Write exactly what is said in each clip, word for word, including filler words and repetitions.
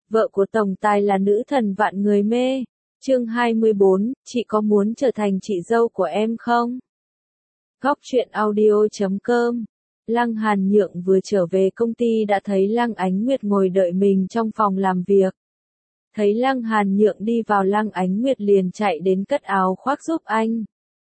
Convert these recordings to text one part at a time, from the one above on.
Vợ của tổng tài là nữ thần vạn người mê. Chương hai mươi bốn, chị có muốn trở thành chị dâu của em không? Góc truyện audio chấm com. Lăng Hàn Nhượng vừa trở về công ty đã thấy Lăng Ánh Nguyệt ngồi đợi mình trong phòng làm việc. Thấy Lăng Hàn Nhượng đi vào, Lăng Ánh Nguyệt liền chạy đến cất áo khoác giúp anh.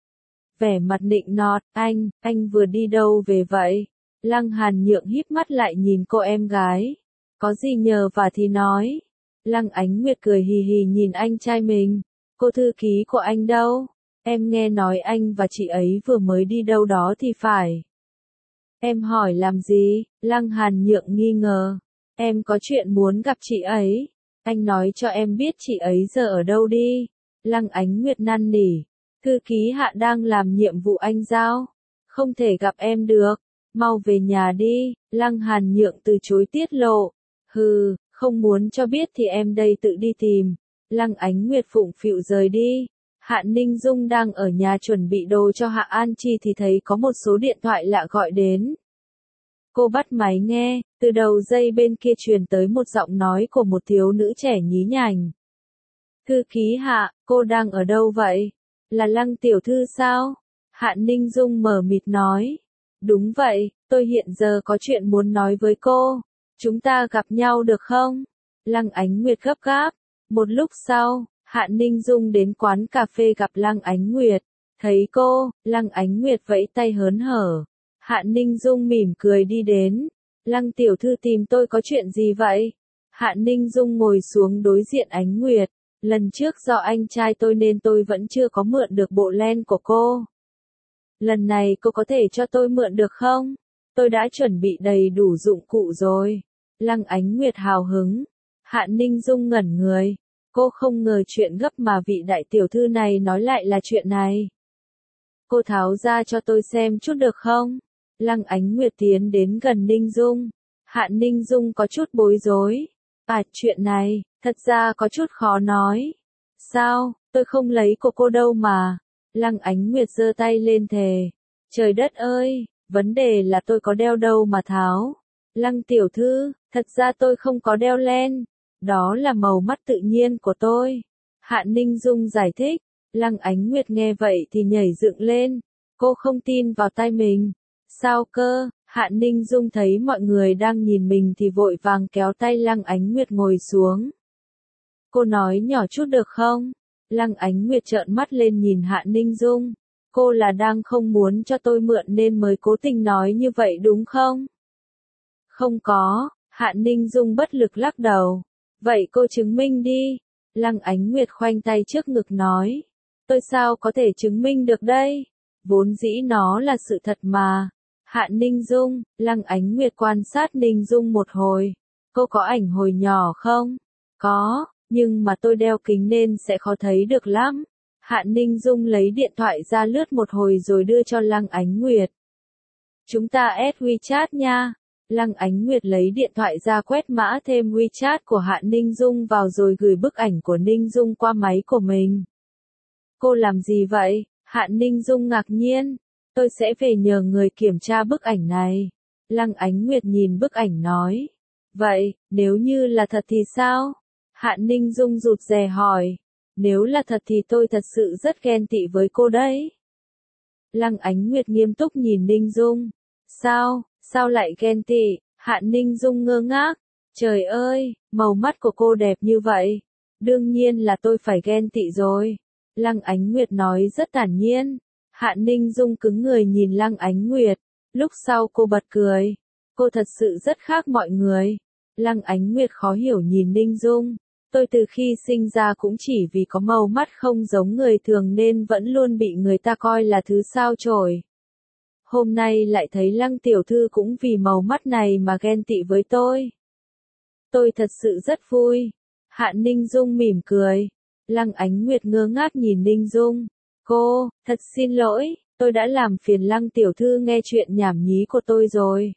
Vẻ mặt nịnh nọt, anh, anh vừa đi đâu về vậy? Lăng Hàn Nhượng híp mắt lại nhìn cô em gái. Có gì nhờ vả thì nói. Lăng Ánh Nguyệt cười hì hì nhìn anh trai mình. Cô thư ký của anh đâu? Em nghe nói anh và chị ấy vừa mới đi đâu đó thì phải. Em hỏi làm gì? Lăng Hàn Nhượng nghi ngờ. Em có chuyện muốn gặp chị ấy. Anh nói cho em biết chị ấy giờ ở đâu đi. Lăng Ánh Nguyệt năn nỉ. Thư ký Hạ đang làm nhiệm vụ anh giao. Không thể gặp em được. Mau về nhà đi. Lăng Hàn Nhượng từ chối tiết lộ. Hừ, không muốn cho biết thì em đây tự đi tìm. Lăng Ánh Nguyệt phụng phịu rời đi. Hạ Ninh Dung đang ở nhà chuẩn bị đồ cho Hạ An Chi thì thấy có một số điện thoại lạ gọi đến. Cô bắt máy nghe, từ đầu dây bên kia truyền tới một giọng nói của một thiếu nữ trẻ nhí nhảnh. Thư ký Hạ, cô đang ở đâu vậy? Là Lăng tiểu thư sao? Hạ Ninh Dung mờ mịt nói. Đúng vậy, tôi hiện giờ có chuyện muốn nói với cô. Chúng ta gặp nhau được không? Lăng Ánh Nguyệt gấp gáp. Một lúc sau, Hạ Ninh Dung đến quán cà phê gặp Lăng Ánh Nguyệt. Thấy cô, Lăng Ánh Nguyệt vẫy tay hớn hở. Hạ Ninh Dung mỉm cười đi đến. Lăng tiểu thư tìm tôi có chuyện gì vậy? Hạ Ninh Dung ngồi xuống đối diện Ánh Nguyệt. Lần trước do anh trai tôi nên tôi vẫn chưa có mượn được bộ len của cô. Lần này cô có thể cho tôi mượn được không? Tôi đã chuẩn bị đầy đủ dụng cụ rồi. Lăng Ánh Nguyệt hào hứng. Hạ Ninh Dung ngẩn người. Cô không ngờ chuyện gấp mà vị đại tiểu thư này nói lại là chuyện này. Cô tháo ra cho tôi xem chút được không? Lăng Ánh Nguyệt tiến đến gần Ninh Dung. Hạ Ninh Dung có chút bối rối. À, chuyện này, thật ra có chút khó nói. Sao, tôi không lấy của cô đâu mà. Lăng Ánh Nguyệt giơ tay lên thề. Trời đất ơi, vấn đề là tôi có đeo đâu mà tháo. Lăng tiểu thư, thật ra tôi không có đeo len. Đó là màu mắt tự nhiên của tôi. Hạ Ninh Dung giải thích. Lăng Ánh Nguyệt nghe vậy thì nhảy dựng lên. Cô không tin vào tai mình. Sao cơ? Hạ Ninh Dung thấy mọi người đang nhìn mình thì vội vàng kéo tay Lăng Ánh Nguyệt ngồi xuống. Cô nói nhỏ chút được không? Lăng Ánh Nguyệt trợn mắt lên nhìn Hạ Ninh Dung. Cô là đang không muốn cho tôi mượn nên mới cố tình nói như vậy đúng không? Không có, Hạ Ninh Dung bất lực lắc đầu. Vậy cô chứng minh đi. Lăng Ánh Nguyệt khoanh tay trước ngực nói. Tôi sao có thể chứng minh được đây? Vốn dĩ nó là sự thật mà. Hạ Ninh Dung, Lăng Ánh Nguyệt quan sát Ninh Dung một hồi. Cô có ảnh hồi nhỏ không? Có, nhưng mà tôi đeo kính nên sẽ khó thấy được lắm. Hạ Ninh Dung lấy điện thoại ra lướt một hồi rồi đưa cho Lăng Ánh Nguyệt. Chúng ta add WeChat nha. Lăng Ánh Nguyệt lấy điện thoại ra quét mã thêm WeChat của Hạ Ninh Dung vào rồi gửi bức ảnh của Ninh Dung qua máy của mình. Cô làm gì vậy? Hạ Ninh Dung ngạc nhiên. Tôi sẽ về nhờ người kiểm tra bức ảnh này. Lăng Ánh Nguyệt nhìn bức ảnh nói. Vậy, nếu như là thật thì sao? Hạ Ninh Dung rụt rè hỏi. Nếu là thật thì tôi thật sự rất ghen tị với cô đấy. Lăng Ánh Nguyệt nghiêm túc nhìn Ninh Dung. Sao, sao lại ghen tị? Hạ Ninh Dung ngơ ngác. Trời ơi, màu mắt của cô đẹp như vậy. Đương nhiên là tôi phải ghen tị rồi. Lăng Ánh Nguyệt nói rất thản nhiên. Hạ Ninh Dung cứng người nhìn Lăng Ánh Nguyệt. Lúc sau cô bật cười. Cô thật sự rất khác mọi người. Lăng Ánh Nguyệt khó hiểu nhìn Ninh Dung. Tôi từ khi sinh ra cũng chỉ vì có màu mắt không giống người thường nên vẫn luôn bị người ta coi là thứ sao chổi. Hôm nay lại thấy Lăng tiểu thư cũng vì màu mắt này mà ghen tị với tôi. Tôi thật sự rất vui. Hạ Ninh Dung mỉm cười. Lăng Ánh Nguyệt ngơ ngác nhìn Ninh Dung. Cô, thật xin lỗi, tôi đã làm phiền Lăng tiểu thư nghe chuyện nhảm nhí của tôi rồi.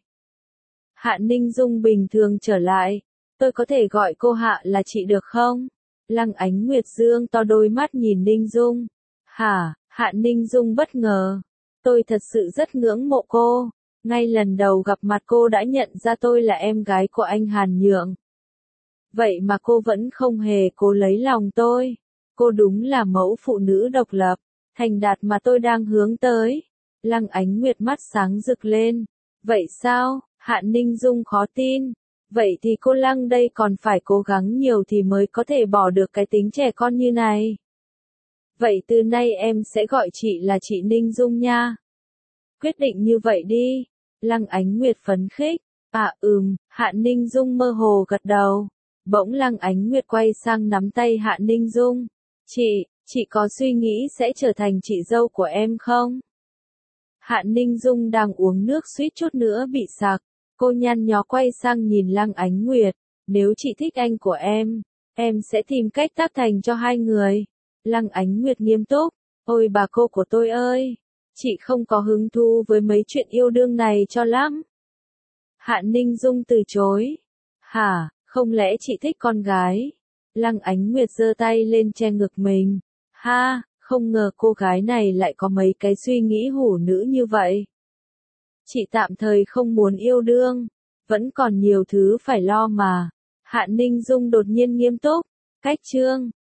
Hạ Ninh Dung bình thường trở lại. Tôi có thể gọi cô Hạ là chị được không? Lăng Ánh Nguyệt dương to đôi mắt nhìn Ninh Dung. Hả? Hạ Ninh Dung bất ngờ. Tôi thật sự rất ngưỡng mộ cô. Ngay lần đầu gặp mặt cô đã nhận ra tôi là em gái của anh Hàn Nhượng. Vậy mà cô vẫn không hề cố lấy lòng tôi. Cô đúng là mẫu phụ nữ độc lập, thành đạt mà tôi đang hướng tới. Lăng Ánh Nguyệt mắt sáng rực lên. Vậy sao? Hạ Ninh Dung khó tin. Vậy thì cô Lăng đây còn phải cố gắng nhiều thì mới có thể bỏ được cái tính trẻ con như này. Vậy từ nay em sẽ gọi chị là chị Ninh Dung nha. Quyết định như vậy đi. Lăng Ánh Nguyệt phấn khích. À ừm, Hạ Ninh Dung mơ hồ gật đầu. Bỗng Lăng Ánh Nguyệt quay sang nắm tay Hạ Ninh Dung. Chị, chị có suy nghĩ sẽ trở thành chị dâu của em không? Hạ Ninh Dung đang uống nước suýt chút nữa bị sặc. Cô nhăn nhó quay sang nhìn Lăng Ánh Nguyệt. Nếu chị thích anh của em, em sẽ tìm cách tác thành cho hai người. Lăng Ánh Nguyệt nghiêm túc. Ôi bà cô của tôi ơi! Chị không có hứng thú với mấy chuyện yêu đương này cho lắm. Hạ Ninh Dung từ chối. Hả, không lẽ chị thích con gái? Lăng Ánh Nguyệt giơ tay lên che ngực mình. Ha, không ngờ cô gái này lại có mấy cái suy nghĩ hủ nữ như vậy. Chị tạm thời không muốn yêu đương, vẫn còn nhiều thứ phải lo mà. Hạ Ninh Dung đột nhiên nghiêm túc. Cách chương